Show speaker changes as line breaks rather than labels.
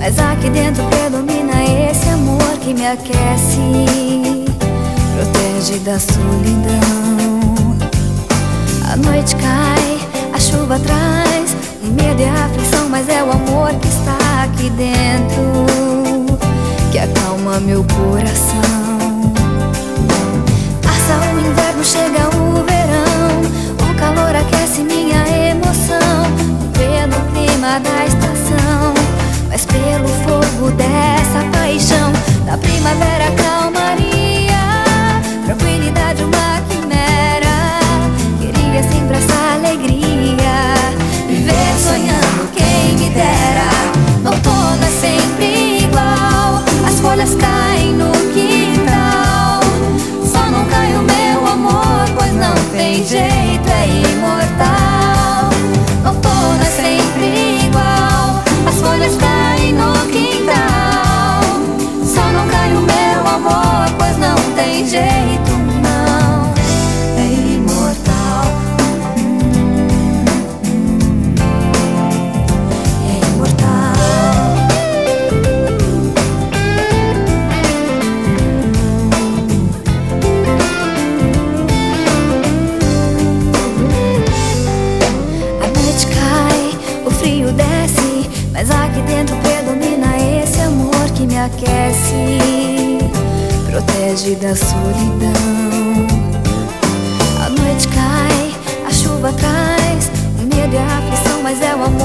mas aqui dentro predomina esse amor que me aquece, protege da solidão. A noite cai, a chuva traz o medo e a aflição, mas é o amor que está aqui dentro que acalma meu coração. Passa o inverno, chega o verão, o calor aquece minha emoção. Pelo clima da estação, mas pelo fogo dessa paixão. Da primavera calmaria, tranquilidade uma quimera. Queria sempre essa alegria, viver sonhando quem me dera. Outono é sempre igual, as folhas caem no quintal. Só não cai o meu amor, pois não tem jeito, é imortal. Outono é sempre igual, as folhas caem no quintal. Só não cai o meu amor, pois não tem jeito, não, é imortal. É imortal. A noite cai, o frio desce, mas aqui dentro predomina esse amor que me aquece, protege da solidão. A noite cai, a chuva traz o medo e a aflição, mas é o amor